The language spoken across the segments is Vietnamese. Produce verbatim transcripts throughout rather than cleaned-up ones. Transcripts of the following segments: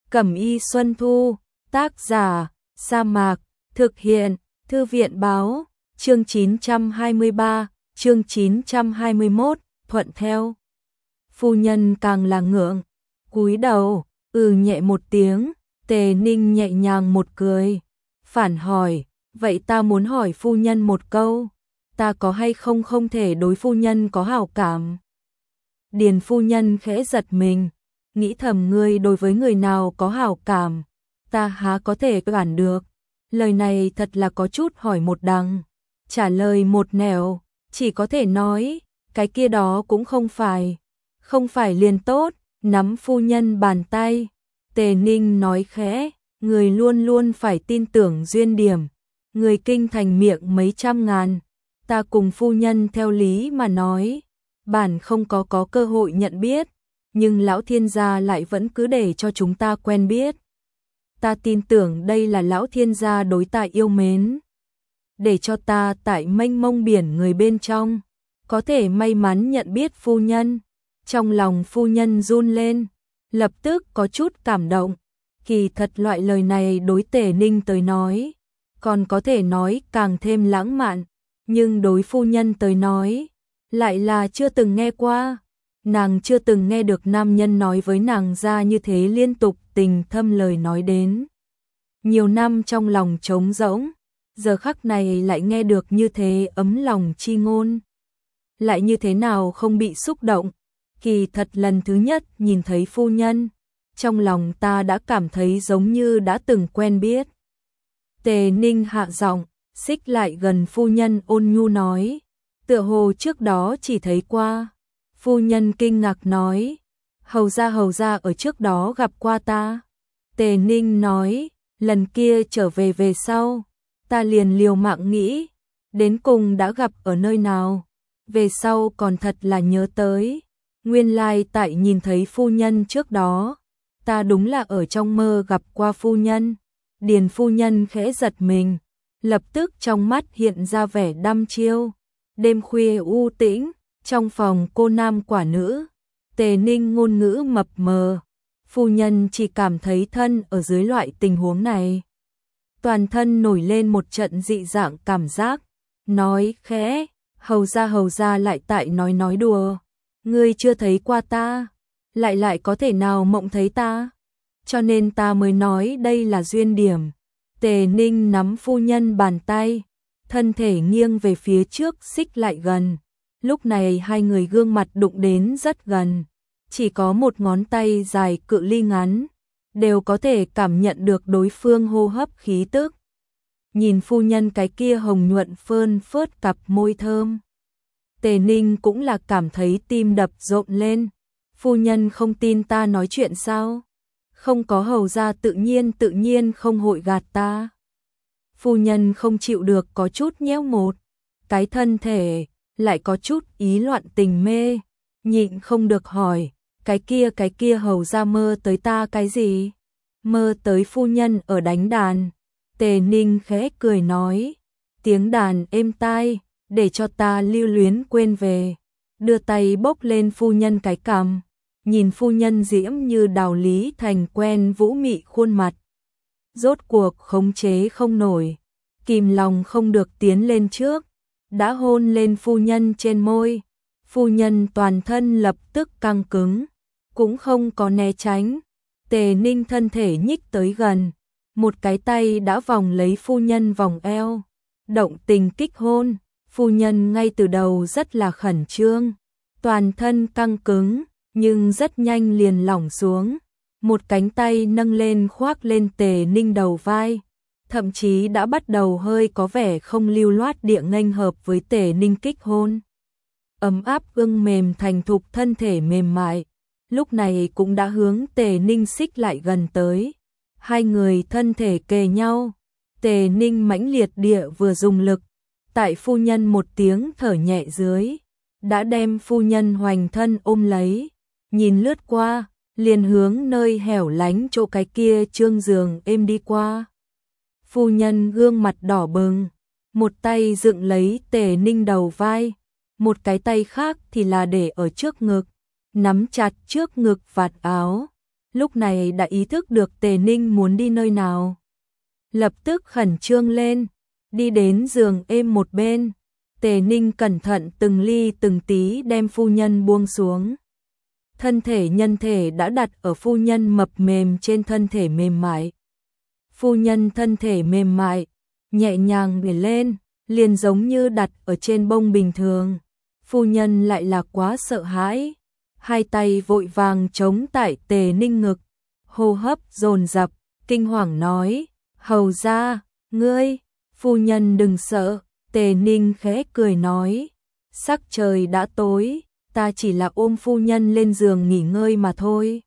Cẩm y Xuân Thu, tác giả, Sa Mạc, thực hiện, Thư viện báo, chương chín trăm hai mươi ba, chương chín trăm hai mươi mốt, thuận theo. Phu nhân càng là ngượng, cúi đầu, ừ nhẹ một tiếng, Tề Ninh nhẹ nhàng một cười, phản hỏi, vậy ta muốn hỏi phu nhân một câu, ta có hay không không thể đối phu nhân có hảo cảm? Điền phu nhân khẽ giật mình, nghĩ thầm ngươi đối với người nào có hảo cảm, ta há có thể quản được. Lời này thật là có chút hỏi một đằng, trả lời một nẻo, chỉ có thể nói, cái kia đó cũng không phải, không phải liền tốt, nắm phu nhân bàn tay. Tề Ninh nói khẽ, người luôn luôn phải tin tưởng duyên điểm, người kinh thành miệng mấy trăm ngàn, ta cùng phu nhân theo lý mà nói, bản không có có cơ hội nhận biết, nhưng lão thiên gia lại vẫn cứ để cho chúng ta quen biết. Ta tin tưởng đây là lão thiên gia đối ta yêu mến, để cho ta tại mênh mông biển người bên trong, có thể may mắn nhận biết phu nhân. Trong lòng phu nhân run lên, lập tức có chút cảm động, kỳ thật loại lời này đối Tề Ninh tới nói, còn có thể nói càng thêm lãng mạn, nhưng đối phu nhân tới nói, lại là chưa từng nghe qua. Nàng chưa từng nghe được nam nhân nói với nàng ra như thế liên tục tình thâm lời nói đến. Nhiều năm trong lòng trống rỗng, giờ khắc này lại nghe được như thế ấm lòng chi ngôn. Lại như thế nào không bị xúc động, kỳ thật lần thứ nhất nhìn thấy phu nhân, trong lòng ta đã cảm thấy giống như đã từng quen biết. Tề Ninh hạ giọng, xích lại gần phu nhân ôn nhu nói, tựa hồ trước đó chỉ thấy qua. Phu nhân kinh ngạc nói, hầu ra hầu ra ở trước đó gặp qua ta. Tề Ninh nói, lần kia trở về về sau, ta liền liều mạng nghĩ, đến cùng đã gặp ở nơi nào, về sau còn thật là nhớ tới. Nguyên lai tại nhìn thấy phu nhân trước đó, ta đúng là ở trong mơ gặp qua phu nhân. Điền phu nhân khẽ giật mình, lập tức trong mắt hiện ra vẻ đăm chiêu. Đêm khuya u tĩnh, trong phòng cô nam quả nữ, Tề Ninh ngôn ngữ mập mờ, phu nhân chỉ cảm thấy thân ở dưới loại tình huống này. Toàn thân nổi lên một trận dị dạng cảm giác, nói khẽ, hầu ra hầu ra lại tại nói nói đùa, ngươi chưa thấy qua ta, lại lại có thể nào mộng thấy ta, cho nên ta mới nói đây là duyên điểm. Tề Ninh nắm phu nhân bàn tay, thân thể nghiêng về phía trước xích lại gần. Lúc này hai người gương mặt đụng đến rất gần, chỉ có một ngón tay dài cự ly ngắn, đều có thể cảm nhận được đối phương hô hấp khí tức. Nhìn phu nhân cái kia hồng nhuận phơn phớt cặp môi thơm, Tề Ninh cũng là cảm thấy tim đập rộn lên. Phu nhân không tin ta nói chuyện sao? Không có hầu ra tự nhiên tự nhiên không hội gạt ta. Phu nhân không chịu được có chút nhéo một cái thân thể, lại có chút ý loạn tình mê, nhịn không được hỏi, cái kia cái kia hầu ra mơ tới ta cái gì? Mơ tới phu nhân ở đánh đàn. Tề Ninh khẽ cười nói, tiếng đàn êm tai, để cho ta lưu luyến quên về. Đưa tay bốc lên phu nhân cái cằm, nhìn phu nhân diễm như đào lý thành quen vũ mị khuôn mặt. Rốt cuộc khống chế không nổi, kìm lòng không được tiến lên trước, đã hôn lên phu nhân trên môi. Phu nhân toàn thân lập tức căng cứng, cũng không có né tránh. Tề Ninh thân thể nhích tới gần, một cái tay đã vòng lấy phu nhân vòng eo, động tình kích hôn. Phu nhân ngay từ đầu rất là khẩn trương, toàn thân căng cứng, nhưng rất nhanh liền lỏng xuống. Một cánh tay nâng lên khoác lên Tề Ninh đầu vai, thậm chí đã bắt đầu hơi có vẻ không lưu loát địa nghênh hợp với Tề Ninh kích hôn. Ấm áp ương mềm thành thục thân thể mềm mại, lúc này cũng đã hướng Tề Ninh xích lại gần tới. Hai người thân thể kề nhau, Tề Ninh mãnh liệt địa vừa dùng lực, tại phu nhân một tiếng thở nhẹ dưới, đã đem phu nhân hoành thân ôm lấy, nhìn lướt qua, liền hướng nơi hẻo lánh chỗ cái kia trương giường êm đi qua. Phu nhân gương mặt đỏ bừng, một tay dựng lấy Tề Ninh đầu vai, một cái tay khác thì là để ở trước ngực, nắm chặt trước ngực vạt áo. lúc này đã ý thức được Tề Ninh muốn đi nơi nào. Lập tức khẩn trương lên, đi đến giường êm một bên. Tề Ninh cẩn thận từng ly từng tí đem phu nhân buông xuống. Thân thể nhân thể đã đặt ở phu nhân mập mềm trên thân thể mềm mại. Phu nhân thân thể mềm mại, nhẹ nhàng để lên, liền giống như đặt ở trên bông bình thường. Phu nhân lại là quá sợ hãi, hai tay vội vàng chống tại Tề Ninh ngực, hô hấp dồn dập, kinh hoàng nói, hầu gia, ngươi, phu nhân đừng sợ. Tề Ninh khẽ cười nói, sắc trời đã tối, ta chỉ là ôm phu nhân lên giường nghỉ ngơi mà thôi.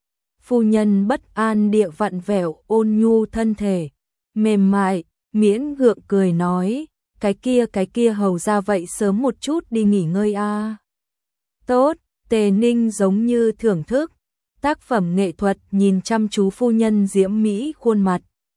Phu nhân bất an địa vặn vẹo ôn nhu thân thể, mềm mại, miễn gượng cười nói, cái kia cái kia hầu ra vậy sớm một chút đi nghỉ ngơi a. À. Tốt, Tề Ninh giống như thưởng thức tác phẩm nghệ thuật nhìn chăm chú phu nhân diễm mỹ khuôn mặt.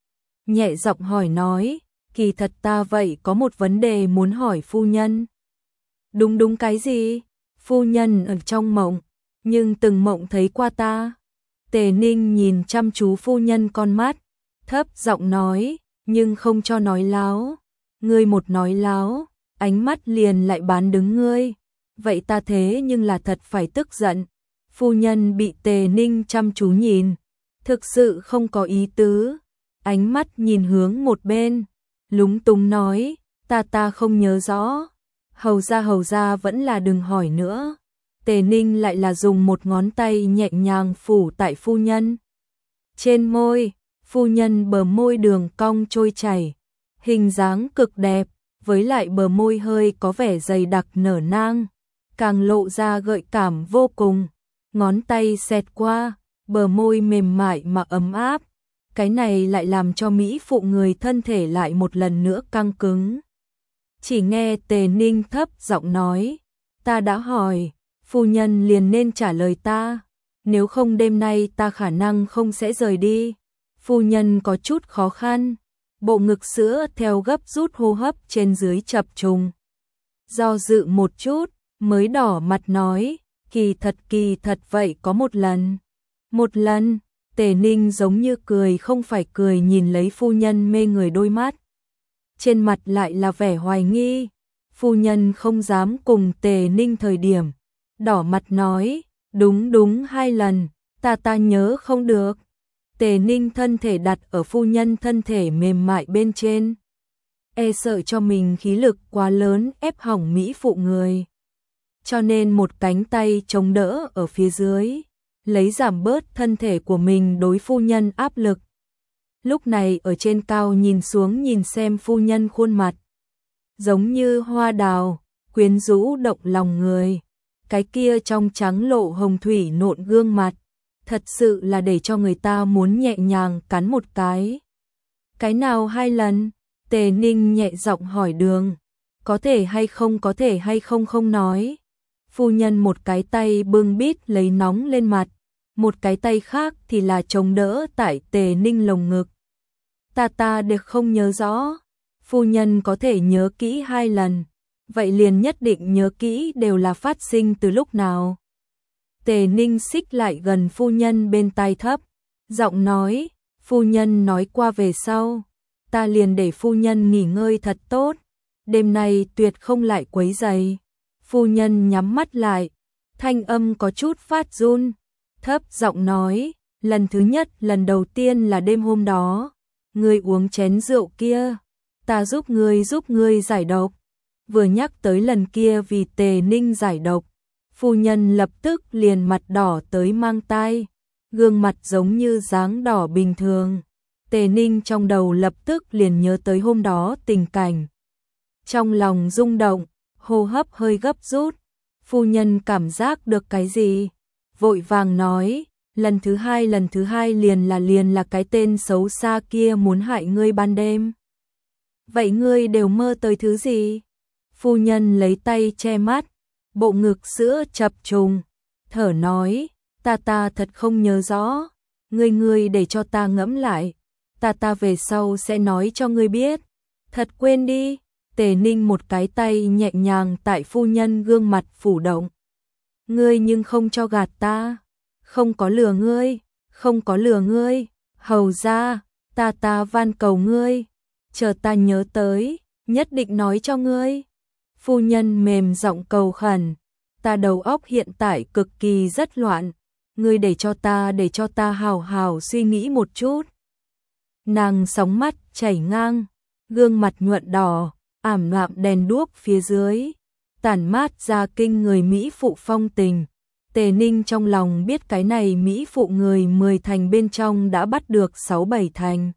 Nhẹ giọng hỏi nói, kỳ thật ta vậy có một vấn đề muốn hỏi phu nhân. Đúng đúng cái gì? Phu nhân ở trong mộng, nhưng từng mộng thấy qua ta. Tề Ninh nhìn chăm chú phu nhân con mắt, thấp giọng nói, nhưng không cho nói láo. Ngươi một nói láo, ánh mắt liền lại bán đứng ngươi. Vậy ta thế nhưng là thật phải tức giận. Phu nhân bị Tề Ninh chăm chú nhìn, thực sự không có ý tứ. Ánh mắt nhìn hướng một bên, lúng túng nói, ta ta không nhớ rõ. Hầu ra hầu ra vẫn là đừng hỏi nữa. Tề Ninh lại là dùng một ngón tay nhẹ nhàng phủ tại phu nhân trên môi. Phu nhân bờ môi đường cong trôi chảy, hình dáng cực đẹp, với lại bờ môi hơi có vẻ dày đặc nở nang, càng lộ ra gợi cảm vô cùng. Ngón tay xẹt qua, bờ môi mềm mại mà ấm áp. Cái này lại làm cho mỹ phụ người thân thể lại một lần nữa căng cứng. Chỉ nghe Tề Ninh thấp giọng nói, ta đã hỏi, phu nhân liền nên trả lời ta, nếu không đêm nay ta khả năng không sẽ rời đi. Phu nhân có chút khó khăn, bộ ngực sữa theo gấp rút hô hấp trên dưới chập trùng. Do dự một chút, mới đỏ mặt nói, kỳ thật kỳ thật vậy có một lần. Một lần, Tề Ninh giống như cười không phải cười nhìn lấy phu nhân mê người đôi mắt. Trên mặt lại là vẻ hoài nghi. Phu nhân không dám cùng Tề Ninh thời điểm, đỏ mặt nói, đúng đúng hai lần, ta ta nhớ không được. Tề Ninh thân thể đặt ở phu nhân thân thể mềm mại bên trên, e sợ cho mình khí lực quá lớn ép hỏng mỹ phụ người, cho nên một cánh tay chống đỡ ở phía dưới, lấy giảm bớt thân thể của mình đối phu nhân áp lực. Lúc này ở trên cao nhìn xuống nhìn xem phu nhân khuôn mặt, giống như hoa đào, quyến rũ động lòng người. Cái kia trong trắng lộ hồng thủy nộn gương mặt, thật sự là để cho người ta muốn nhẹ nhàng cắn một cái. Cái nào hai lần? Tề Ninh nhẹ giọng hỏi đường, có thể hay không có thể hay không không nói. Phu nhân một cái tay bưng bít lấy nóng lên mặt, một cái tay khác thì là chống đỡ tại Tề Ninh lồng ngực. Ta ta đều không nhớ rõ. Phu nhân có thể nhớ kỹ hai lần, vậy liền nhất định nhớ kỹ đều là phát sinh từ lúc nào. Tề Ninh xích lại gần phu nhân bên tai thấp, giọng nói, phu nhân nói qua về sau, ta liền để phu nhân nghỉ ngơi thật tốt, đêm nay tuyệt không lại quấy rầy. Phu nhân nhắm mắt lại, thanh âm có chút phát run, thấp giọng nói, lần thứ nhất lần đầu tiên là đêm hôm đó, ngươi uống chén rượu kia, ta giúp ngươi giúp ngươi giải độc. Vừa nhắc tới lần kia vì Tề Ninh giải độc, phu nhân lập tức liền mặt đỏ tới mang tai, gương mặt giống như dáng đỏ bình thường. Tề Ninh trong đầu lập tức liền nhớ tới hôm đó tình cảnh. Trong lòng rung động, hô hấp hơi gấp rút, phu nhân cảm giác được cái gì? Vội vàng nói, lần thứ hai lần thứ hai liền là liền là cái tên xấu xa kia muốn hại ngươi ban đêm. Vậy ngươi đều mơ tới thứ gì? Phu nhân lấy tay che mắt, bộ ngực sữa chập trùng, thở nói, ta ta thật không nhớ rõ, ngươi ngươi để cho ta ngẫm lại, ta ta về sau sẽ nói cho ngươi biết, thật quên đi. Tề Ninh một cái tay nhẹ nhàng tại phu nhân gương mặt phủ động. Ngươi nhưng không cho gạt ta, không có lừa ngươi, không có lừa ngươi, hầu ra, ta ta van cầu ngươi, chờ ta nhớ tới, nhất định nói cho ngươi. Phu nhân mềm giọng cầu khẩn, ta đầu óc hiện tại cực kỳ rất loạn, ngươi để cho ta để cho ta hào hào suy nghĩ một chút. Nàng sóng mắt chảy ngang, gương mặt nhuận đỏ, ảm đạm đèn đuốc phía dưới, tản mát ra kinh người mỹ phụ phong tình. Tề Ninh trong lòng biết cái này mỹ phụ người mười thành bên trong đã bắt được sáu bảy thành.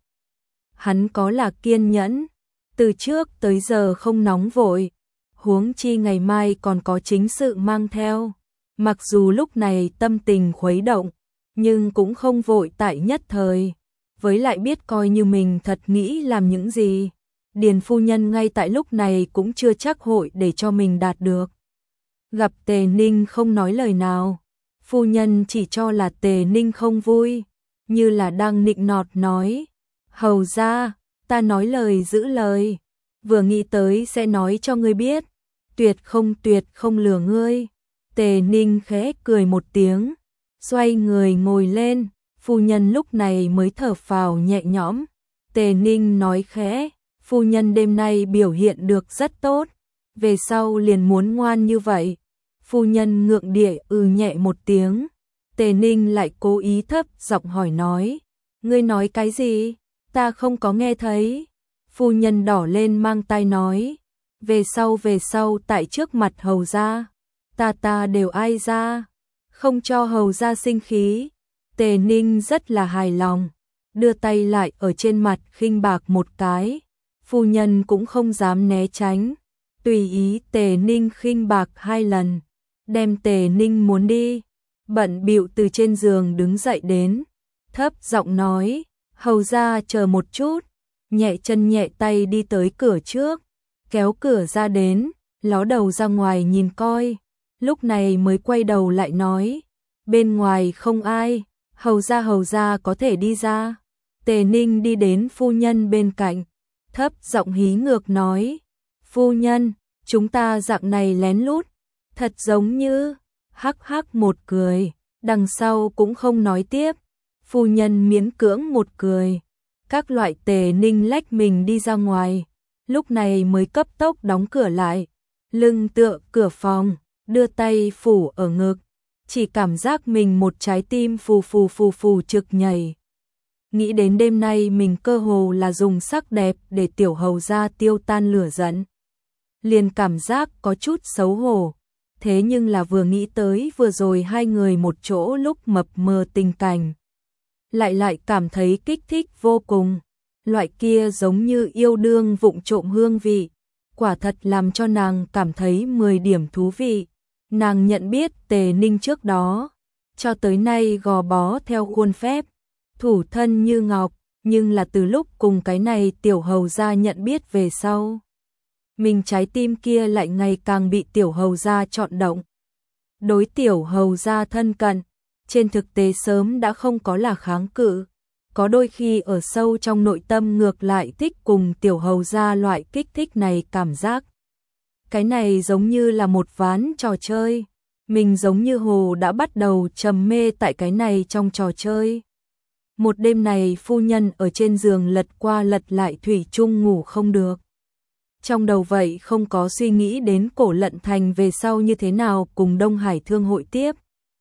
Hắn có là kiên nhẫn, từ trước tới giờ không nóng vội, huống chi ngày mai còn có chính sự mang theo. Mặc dù lúc này tâm tình khuấy động, nhưng cũng không vội tại nhất thời, với lại biết coi như mình thật nghĩ làm những gì. Điền phu nhân ngay tại lúc này cũng chưa chắc hội để cho mình đạt được. Gặp Tề Ninh không nói lời nào, phu nhân chỉ cho là Tề Ninh không vui, như là đang nịnh nọt nói, hầu ra, ta nói lời giữ lời, vừa nghĩ tới sẽ nói cho ngươi biết, tuyệt không tuyệt không lừa ngươi. Tề Ninh khẽ cười một tiếng, xoay người ngồi lên, phu nhân lúc này mới thở phào nhẹ nhõm. Tề Ninh nói khẽ, phu nhân đêm nay biểu hiện được rất tốt, về sau liền muốn ngoan như vậy. Phu nhân ngượng địa ừ nhẹ một tiếng, Tề Ninh lại cố ý thấp giọng hỏi nói, ngươi nói cái gì, ta không có nghe thấy. Phu nhân đỏ lên mang tai nói, về sau về sau tại trước mặt hầu gia, ta ta đều ai ra, không cho hầu gia sinh khí. Tề Ninh rất là hài lòng, đưa tay lại ở trên mặt khinh bạc một cái, phu nhân cũng không dám né tránh, tùy ý Tề Ninh khinh bạc hai lần, đem Tề Ninh muốn đi, bận bịu từ trên giường đứng dậy đến, thấp giọng nói, hầu gia chờ một chút, nhẹ chân nhẹ tay đi tới cửa trước, kéo cửa ra đến, ló đầu ra ngoài nhìn coi, lúc này mới quay đầu lại nói, bên ngoài không ai, hầu gia hầu gia có thể đi ra. Tề Ninh đi đến phu nhân bên cạnh, thấp giọng hí ngược nói, phu nhân, chúng ta dạng này lén lút, thật giống như, hắc hắc một cười, đằng sau cũng không nói tiếp, phu nhân miễn cưỡng một cười, các loại. Tề Ninh lách mình đi ra ngoài, lúc này mới cấp tốc đóng cửa lại, lưng tựa cửa phòng, đưa tay phủ ở ngực, chỉ cảm giác mình một trái tim phù phù phù phù trực nhảy. Nghĩ đến đêm nay mình cơ hồ là dùng sắc đẹp để tiểu hầu gia tiêu tan lửa giận, liền cảm giác có chút xấu hổ, thế nhưng là vừa nghĩ tới vừa rồi hai người một chỗ lúc mập mờ tình cảnh, lại lại cảm thấy kích thích vô cùng, loại kia giống như yêu đương vụng trộm hương vị, quả thật làm cho nàng cảm thấy mười điểm thú vị. Nàng nhận biết Tề Ninh trước đó, cho tới nay gò bó theo khuôn phép, thủ thân như ngọc, nhưng là từ lúc cùng cái này tiểu hầu gia nhận biết về sau, mình trái tim kia lại ngày càng bị tiểu hầu gia chọn động. Đối tiểu hầu gia thân cận, trên thực tế sớm đã không có là kháng cự, có đôi khi ở sâu trong nội tâm ngược lại thích cùng tiểu hầu gia loại kích thích này cảm giác. Cái này giống như là một ván trò chơi, mình giống như hồ đã bắt đầu trầm mê tại cái này trong trò chơi. Một đêm này phu nhân ở trên giường lật qua lật lại thủy chung ngủ không được. Trong đầu vậy không có suy nghĩ đến Cổ Lận Thành về sau như thế nào cùng Đông Hải Thương hội tiếp.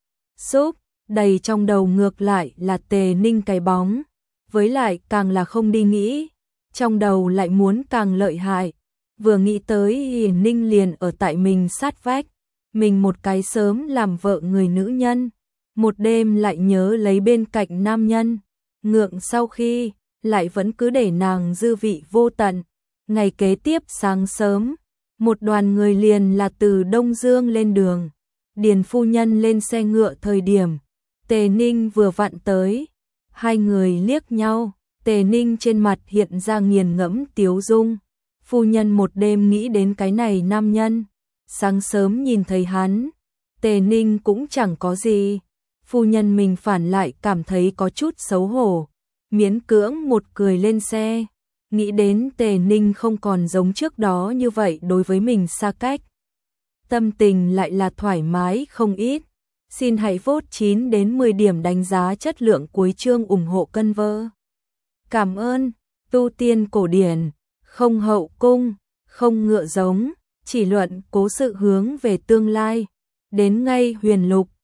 Xúc, đầy trong đầu ngược lại là Tề Ninh cái bóng, với lại càng là không đi nghĩ, trong đầu lại muốn càng lợi hại. Vừa nghĩ tới Hiền Ninh liền ở tại mình sát vách, mình một cái sớm làm vợ người nữ nhân, một đêm lại nhớ lấy bên cạnh nam nhân, ngượng sau khi, lại vẫn cứ để nàng dư vị vô tận. Ngày kế tiếp sáng sớm, một đoàn người liền là từ Đông Dương lên đường, Điền phu nhân lên xe ngựa thời điểm, Tề Ninh vừa vặn tới, hai người liếc nhau, Tề Ninh trên mặt hiện ra nghiền ngẫm tiếu dung. Phu nhân một đêm nghĩ đến cái này nam nhân, sáng sớm nhìn thấy hắn, Tề Ninh cũng chẳng có gì, phu nhân mình phản lại cảm thấy có chút xấu hổ, miễn cưỡng một cười lên xe, nghĩ đến Tề Ninh không còn giống trước đó như vậy đối với mình xa cách, tâm tình lại là thoải mái không ít. Xin hãy vote chín đến mười điểm đánh giá chất lượng cuối chương ủng hộ cân vơ. Cảm ơn. Tu tiên cổ điển, không hậu cung, không ngựa giống, chỉ luận cố sự hướng về tương lai. Đến ngay huyền lục,